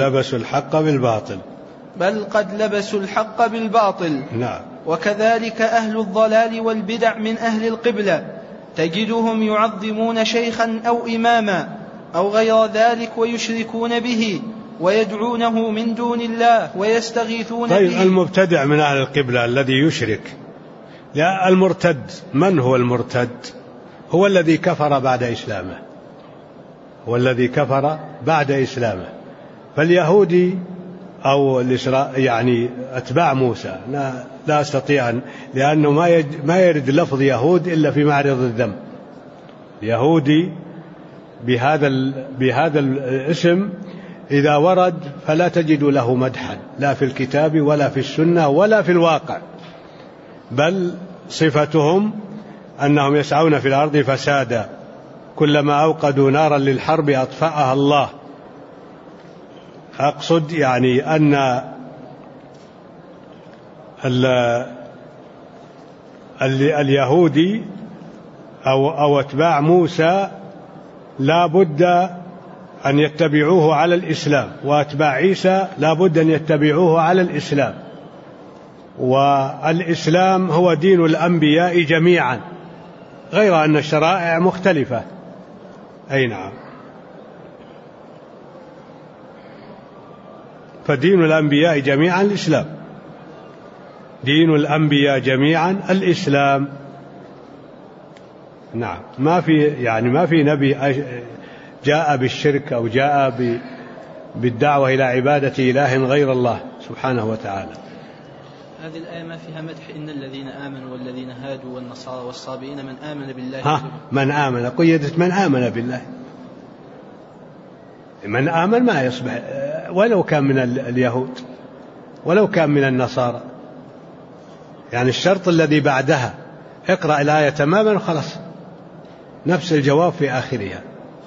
بل قد لبسوا الحق بالباطل. نعم. وكذلك أهل الضلال والبدع من أهل القبلة، تجدهم يعظمون شيخا أو إماما أو غير ذلك ويشركون به ويدعونه من دون الله ويستغيثون طيب به. المبتدع من أهل القبلة الذي يشرك، لا المرتد. من هو المرتد؟ هو الذي كفر بعد إسلامه. فاليهودي أو يعني أتباع موسى لا أستطيع لأنه ما يرد لفظ يهود إلا في معرض الذم. يهودي بهذا الاسم إذا ورد فلا تجد له مدحا، لا في الكتاب ولا في السنة ولا في الواقع، بل صفتهم أنهم يسعون في الأرض فسادا، كلما أوقدوا نارا للحرب أطفأها الله. أقصد يعني أن اليهودي أو أتباع موسى لا بد أن يتبعوه على الإسلام، وأتباع عيسى لا بد أن يتبعوه على الإسلام. والإسلام هو دين الأنبياء جميعا، غير أن الشرائع مختلفة. أي نعم. فدين الأنبياء جميعا الإسلام، دين الأنبياء جميعا الإسلام. نعم. ما في نبي جاء بالشرك أو جاء بالدعوة إلى عبادة إله غير الله سبحانه وتعالى. هذه الآية ما فيها مدح إن الذين آمنوا والذين هادوا والنصارى والصابئين من آمن بالله. من آمن، قيدت من آمن بالله. من آمن ما يصبح ولو كان من اليهود ولو كان من النصارى، يعني الشرط الذي بعدها اقرأ الآية تماما وخلص، نفس الجواب في آخرها.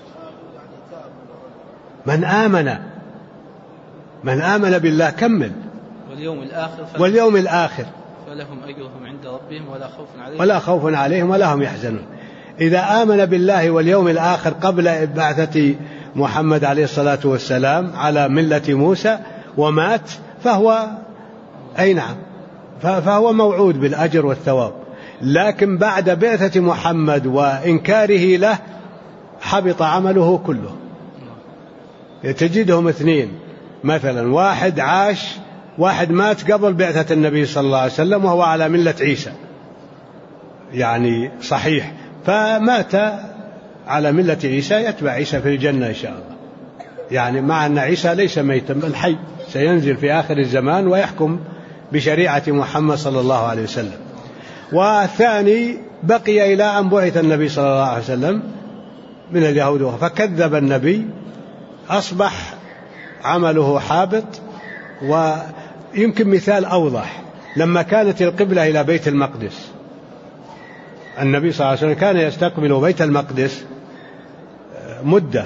من آمن بالله كمل. واليوم الآخر فلهم أجرهم عند ربهم ولا خوف عليهم ولا هم يحزنون. إذا آمن بالله واليوم الآخر قبل بعثة محمد عليه الصلاة والسلام على ملة موسى ومات فهو أي نعم فهو موعود بالأجر والثواب. لكن بعد بعثة محمد وإنكاره له حبط عمله كله. تجدهم اثنين مثلا، واحد مات قبل بعثة النبي صلى الله عليه وسلم وهو على ملة عيسى، يعني صحيح، فمات على ملة عيسى يتبع عيسى في الجنة إن شاء الله، يعني مع أن عيسى ليس ميتا بل حي، سينزل في آخر الزمان ويحكم بشريعة محمد صلى الله عليه وسلم. والثاني بقي إلى أن بعث النبي صلى الله عليه وسلم من اليهود فكذب النبي، أصبح عمله حابط. ويمكن مثال أوضح، لما كانت القبلة إلى بيت المقدس، النبي صلى الله عليه وسلم كان يستقبل بيت المقدس مدة،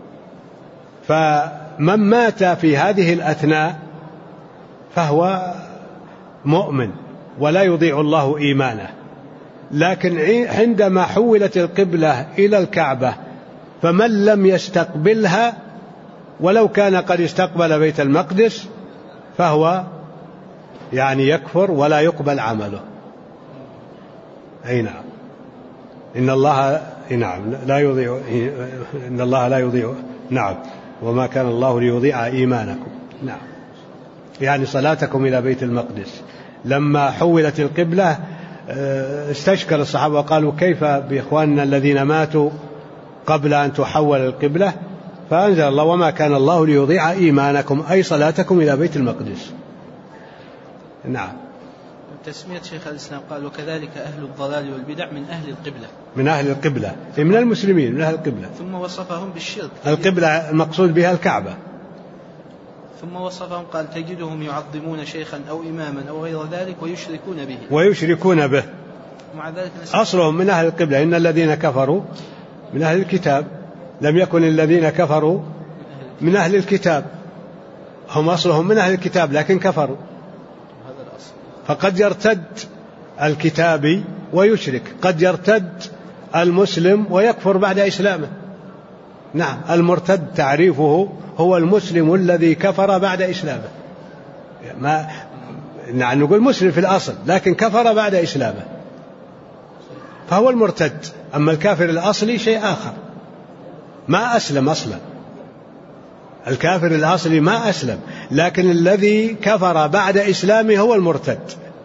فمن مات في هذه الأثناء فهو مؤمن ولا يضيع الله إيمانه. لكن عندما حولت القبلة إلى الكعبة فمن لم يستقبلها ولو كان قد استقبل بيت المقدس فهو يعني يكفر ولا يقبل عمله. أي نعم. إن الله لا يضيع، إن الله لا يضيع، نعم، وما كان الله ليضيع إيمانكم. نعم، يعني صلاتكم إلى بيت المقدس. لما حولت القبلة استشكل الصحابة وقالوا كيف بإخواننا الذين ماتوا قبل أن تحول القبلة؟ فأنزل الله وما كان الله ليضيع إيمانكم، أي صلاتكم إلى بيت المقدس. نعم. تسمية شيخ الإسلام قال وكذلك أهل الضلال والبدع من أهل القبلة، من أهل القبلة، من المسلمين من أهل القبلة. ثم وصفهم بالشرك. القبلة المقصود بها الكعبة، ثم وصفهم قال تجدهم يعظمون شيخا أو إماما أو غير ذلك ويشركون به مع ذلك أصلهم من أهل القبلة. إن الذين كفروا من أهل الكتاب، لم يكن الذين كفروا من أهل الكتاب، هم أصلهم من أهل الكتاب لكن كفروا. فقد يرتد الكتابي ويشرك، قد يرتد المسلم ويكفر بعد إسلامه. نعم، المرتد تعريفه هو المسلم الذي كفر بعد إسلامه. نعم نقول مسلم في الأصل لكن كفر بعد إسلامه فهو المرتد. أما الكافر الأصلي شيء آخر، ما أسلم أصلا. الكافر الأصلي ما أسلم، لكن الذي كفر بعد إسلامه هو المرتد.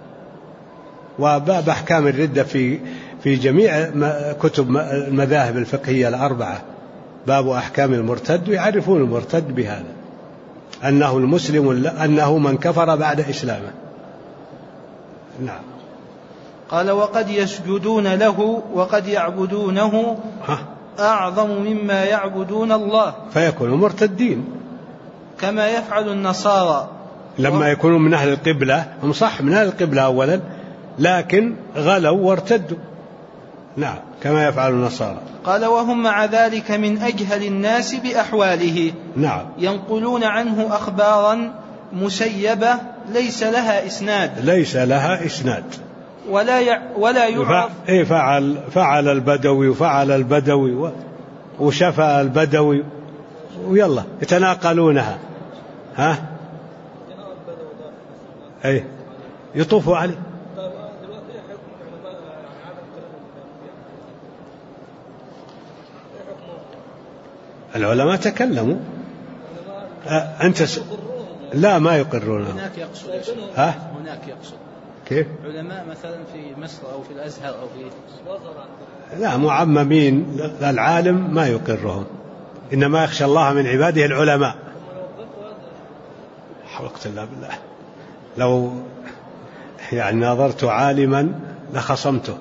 وباب أحكام الردة في جميع كتب المذاهب الفقهية الأربعة باب أحكام المرتد، ويعرفون المرتد بهذا أنه المسلم، أنه من كفر بعد إسلامه. نعم. قال وقد يسجدون له وقد يعبدونه أعظم مما يعبدون الله، فيكونوا مرتدين كما يفعل النصارى لما يكونوا من أهل القبلة. هم صح من أهل القبلة أولا لكن غلوا وارتدوا. نعم، كما يفعل النصارى. قال وهم مع ذلك من أجهل الناس بأحواله. نعم. ينقلون عنه أخبارا مسيبة ليس لها إسناد ولا يعرف. فعل البدوي وفعل البدوي وشفى البدوي ويلا يتناقلونها. يطوفوا عليه. العلماء تكلموا. لا ما يقرون. هناك يقصد كيف علماء مثلا في مصر أو في الأزهر أو في لا معممين. العالم ما يقرهم، إنما يخشى الله من عباده العلماء. حولك الله بالله، لو يعني نظرت عالما لخصمته.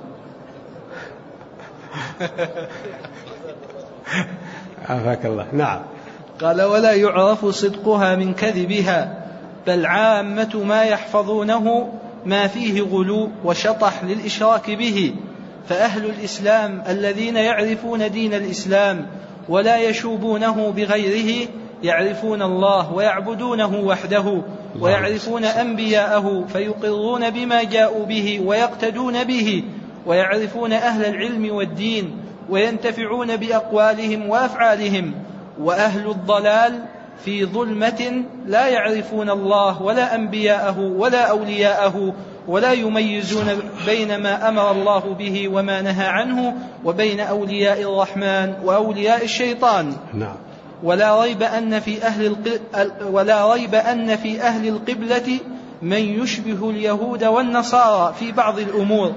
عافاك الله. نعم. قال ولا يعرف صدقها من كذبها، بل عامة ما يحفظونه ما فيه غلو وشطح للإشراك به. فأهل الإسلام الذين يعرفون دين الإسلام ولا يشوبونه بغيره يعرفون الله ويعبدونه وحده، ويعرفون أنبياءه فيقرون بما جاءوا به ويقتدون به، ويعرفون أهل العلم والدين وينتفعون بأقوالهم وأفعالهم. وأهل الضلال في ظلمة لا يعرفون الله ولا أنبياءه ولا أولياءه، ولا يميزون بين ما أمر الله به وما نهى عنه وبين أولياء الرحمن وأولياء الشيطان. نعم. ولا ريب أن في أهل القبلة من يشبه اليهود والنصارى في بعض الأمور،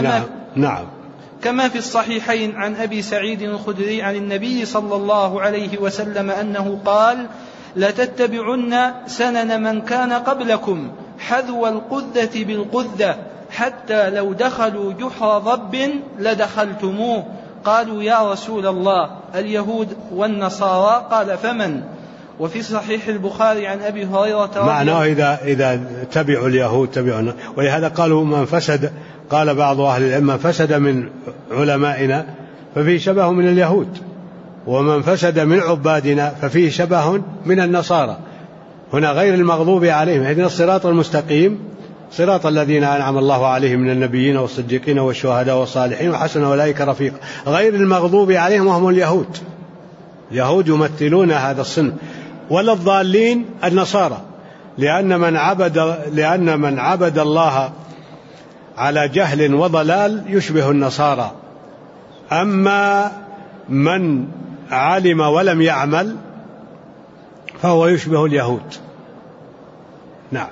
كما في الصحيحين عن أبي سعيد الخدري عن النبي صلى الله عليه وسلم أنه قال: لتتبعن سنن من كان قبلكم حذو القذة بالقذة حتى لو دخلوا جحر ضب لدخلتموه. قالوا يا رسول الله اليهود والنصارى؟ قال فمن؟ وفي صحيح البخاري عن أبي هريرة معناه إذا تبعوا اليهود تبعوا، ولهذا قالوا من فسد، قال بعض أهل العلم من فسد من علمائنا ففيه شبه من اليهود، ومن فسد من عبادنا ففيه شبه من النصارى. هنا غير المغضوب عليهم، اهدنا الصراط المستقيم صراط الذين أنعم الله عليهم من النبيين والصديقين والشهداء والصالحين وحسن أولئك رفيق. غير المغضوب عليهم وهم اليهود، اليهود يمثلون هذا الصنف. ولا الضالين النصارى، لأن من عبد الله على جهل وضلال يشبه النصارى، أما من علم ولم يعمل فهو يشبه اليهود. نعم.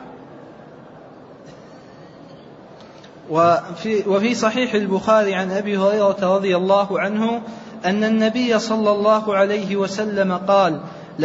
وفي صحيح البخاري عن أبي هريرة رضي الله عنه أن النبي صلى الله عليه وسلم قال: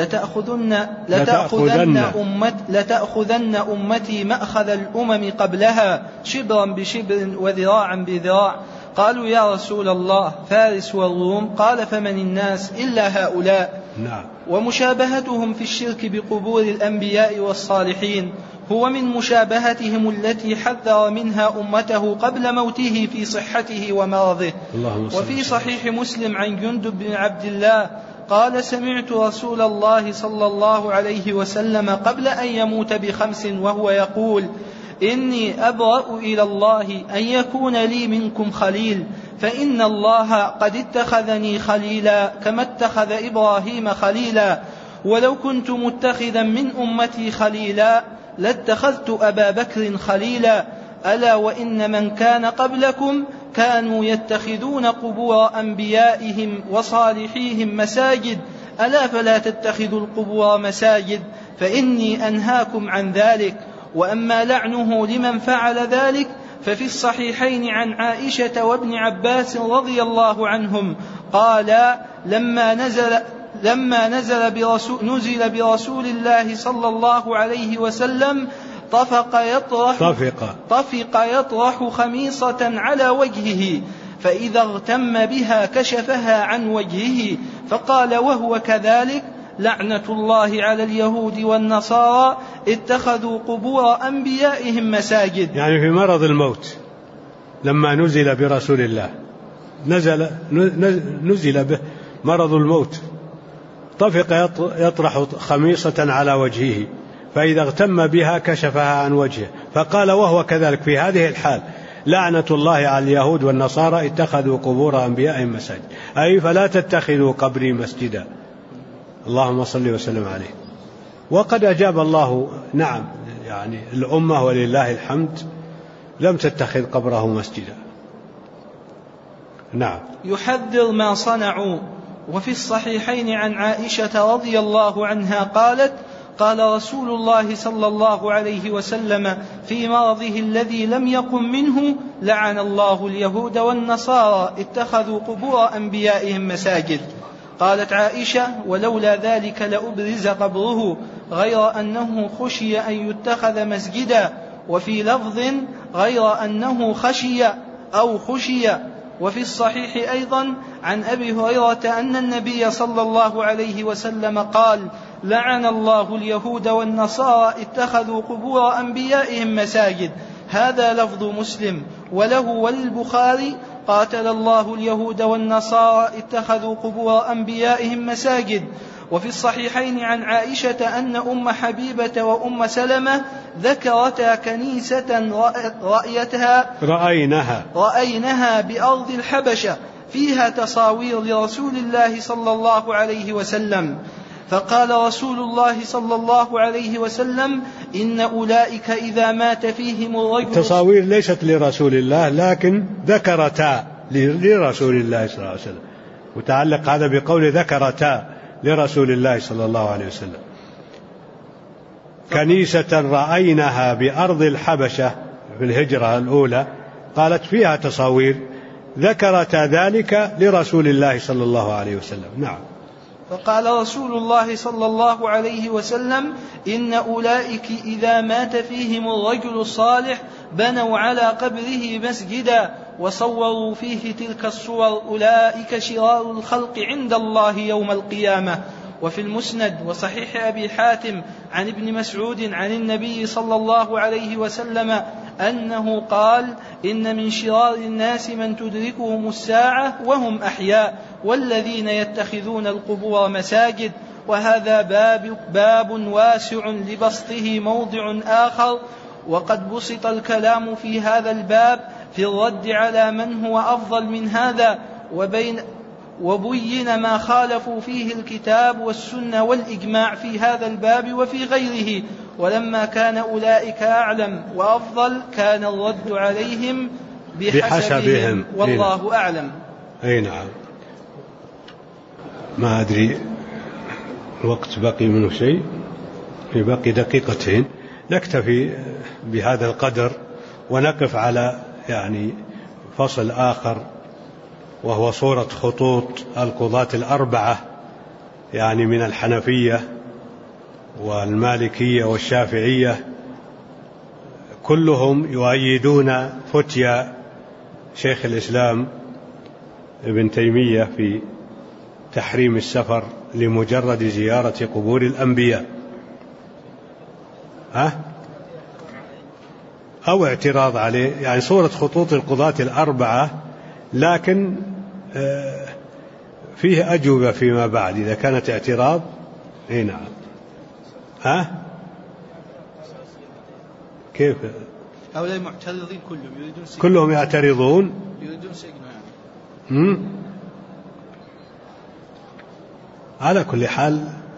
لتأخذن أمتي مأخذ الأمم قبلها شبرا بشبر وذراعا بذراع. قالوا يا رسول الله فارس والروم؟ قال فمن الناس إلا هؤلاء. نعم. ومشابهتهم في الشرك بقبور الأنبياء والصالحين هو من مشابهتهم التي حذر منها أمته قبل موته في صحته ومرضه. وفي صحيح مسلم عن جندب بن عبد الله قال سمعت رسول الله صلى الله عليه وسلم قبل أن يموت ب5 وهو يقول إني أبرأ إلى الله أن يكون لي منكم خليل فإن الله قد اتخذني خليلا كما اتخذ إبراهيم خليلا ولو كنت متخذا من أمتي خليلا لاتخذت أبا بكر خليلا ألا وإن من كان قبلكم كانوا يتخذون قبور أنبيائهم وصالحيهم مساجد ألا فلا تتخذوا القبور مساجد فإني أنهاكم عن ذلك. وأما لعنه لمن فعل ذلك ففي الصحيحين عن عائشة وابن عباس رضي الله عنهم قال لما نزل برسول الله صلى الله عليه وسلم طفق يطرح خميصة على وجهه فإذا اغتم بها كشفها عن وجهه فقال وهو كذلك لعنة الله على اليهود والنصارى اتخذوا قبور أنبيائهم مساجد. يعني في مرض الموت لما نزل برسول الله نزل به مرض الموت طفق يطرح خميصة على وجهه فإذا اغتم بها كشفها عن وجهه فقال وهو كذلك في هذه الحال لعنة الله على اليهود والنصارى اتخذوا قبور أنبيائهم مساجد أي فلا تتخذوا قبري مسجدا. اللهم صل وسلم عليه. وقد أجاب الله نعم يعني الأمة ولله الحمد لم تتخذ قبره مسجدا. نعم. يحذر ما صنعوا. وفي الصحيحين عن عائشة رضي الله عنها قالت قال رسول الله صلى الله عليه وسلم في مرضه الذي لم يقم منه لعن الله اليهود والنصارى اتخذوا قبور أنبيائهم مساجد. قالت عائشة ولولا ذلك لأبرز قبره غير أنه خشي أن يتخذ مسجدا وفي لفظ غير أنه خشي. وفي الصحيح أيضا عن أبي هريرة أن النبي صلى الله عليه وسلم قال لعن الله اليهود والنصارى اتخذوا قبور أنبيائهم مساجد. هذا لفظ مسلم وله وللبخاري قاتل الله اليهود والنصارى اتخذوا قبور أنبيائهم مساجد. وفي الصحيحين عن عائشة أن أم حبيبة وأم سلمة ذكرتا كنيسة رأينها بأرض الحبشة فيها تصاوير لرسول الله صلى الله عليه وسلم فقال رسول الله صلى الله عليه وسلم إن أولئك إذا مات فيهم الرجل. التصاوير ليست لرسول الله لكن ذكرتا لرسول الله صلى الله عليه وسلم متعلق هذا بقول ذكرتا لرسول الله صلى الله عليه وسلم. كنيسة رأينها بأرض الحبشة في الهجرة الأولى قالت فيها تصاوير ذكرتا ذلك لرسول الله صلى الله عليه وسلم. نعم. فقال رسول الله صلى الله عليه وسلم إن أولئك إذا مات فيهم الرجل الصالح بنوا على قبره مسجدا وصوروا فيه تلك الصور أولئك شرار الخلق عند الله يوم القيامة. وفي المسند وصحيح أبي حاتم عن ابن مسعود عن النبي صلى الله عليه وسلم أنه قال إن من شرار الناس من تدركهم الساعة وهم أحياء والذين يتخذون القبور مساجد. وهذا باب واسع لبسطه موضع آخر وقد بسط الكلام في هذا الباب في الرد على من هو أفضل من هذا وبين ما خالفوا فيه الكتاب والسنة والإجماع في هذا الباب وفي غيره. ولما كان أولئك أعلم وأفضل كان الرد عليهم بحسبهم والله أعلم. أي نعم. ما أدري الوقت بقي منه شيء بقي دقيقتين نكتفي بهذا القدر ونقف على يعني فصل آخر وهو صورة خطوط القضاة الأربعة يعني من الحنفية والمالكية والشافعية كلهم يؤيدون فتيا شيخ الإسلام ابن تيمية في تحريم السفر لمجرد زيارة قبور الأنبياء، أو اعتراض عليه، يعني صورة خطوط القضاة الأربعة، لكن فيه أجوبة فيما بعد إذا كانت اعتراض. نعم. كيف هؤلاء معترضين كلهم يريدون سجن، كلهم يعترضون يريدون سجن يعني. على كل حال